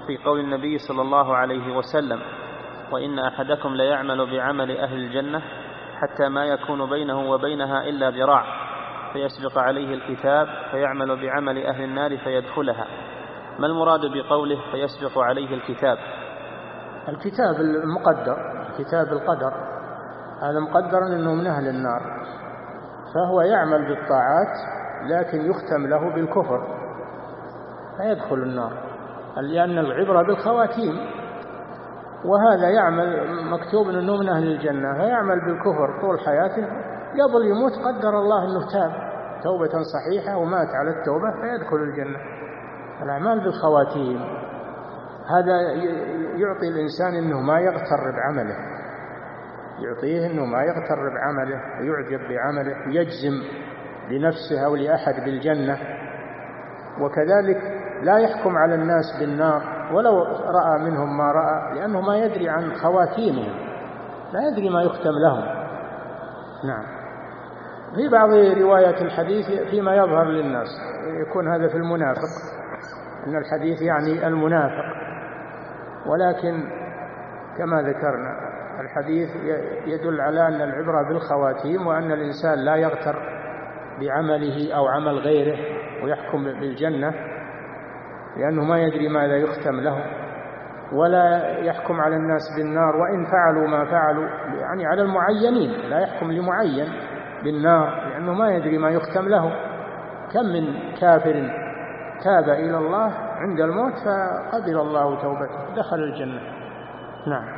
في قول النبي صلى الله عليه وسلم: وإن أحدكم ليعمل بعمل أهل الجنة حتى ما يكون بينه وبينها إلا ذراع فيسبق عليه الكتاب فيعمل بعمل أهل النار فيدخلها. ما المراد بقوله فيسبق عليه الكتاب؟ الكتاب المقدر، كتاب القدر، هذا مقدر أنه من أهل النار، فهو يعمل بالطاعات لكن يختم له بالكفر فيدخل النار، لأن العبرة بالخواتيم، وهذا يعمل مكتوب أنه من أهل الجنة فيعمل بالكفر طول حياته، قبل يموت قدر الله أنه تاب توبة صحيحة ومات على التوبة فيدخل الجنة. الأعمال بالخواتيم هذا يعطي الإنسان أنه ما يغتر بعمله، يعطيه أنه ما يغتر بعمله ويعجب بعمله ويجزم لنفسه أو لأحد بالجنة. وكذلك لا يحكم على الناس بالنار ولو رأى منهم ما رأى، لأنه ما يدري عن خواتيمهم، لا يدري ما يختم لهم. نعم. في بعض روايات الحديث فيما يظهر للناس يكون هذا في المنافق، أن الحديث يعني المنافق، ولكن كما ذكرنا الحديث يدل على أن العبرة بالخواتيم، وأن الإنسان لا يغتر بعمله أو عمل غيره ويحكم بالجنة، لأنه ما يدري ماذا يختم له، ولا يحكم على الناس بالنار وإن فعلوا ما فعلوا، يعني على المعينين، لا يحكم لمعين بالنار لأنه ما يدري ما يختم له. كم من كافر تاب إلى الله عند الموت فقبل الله توبته دخل الجنة. نعم.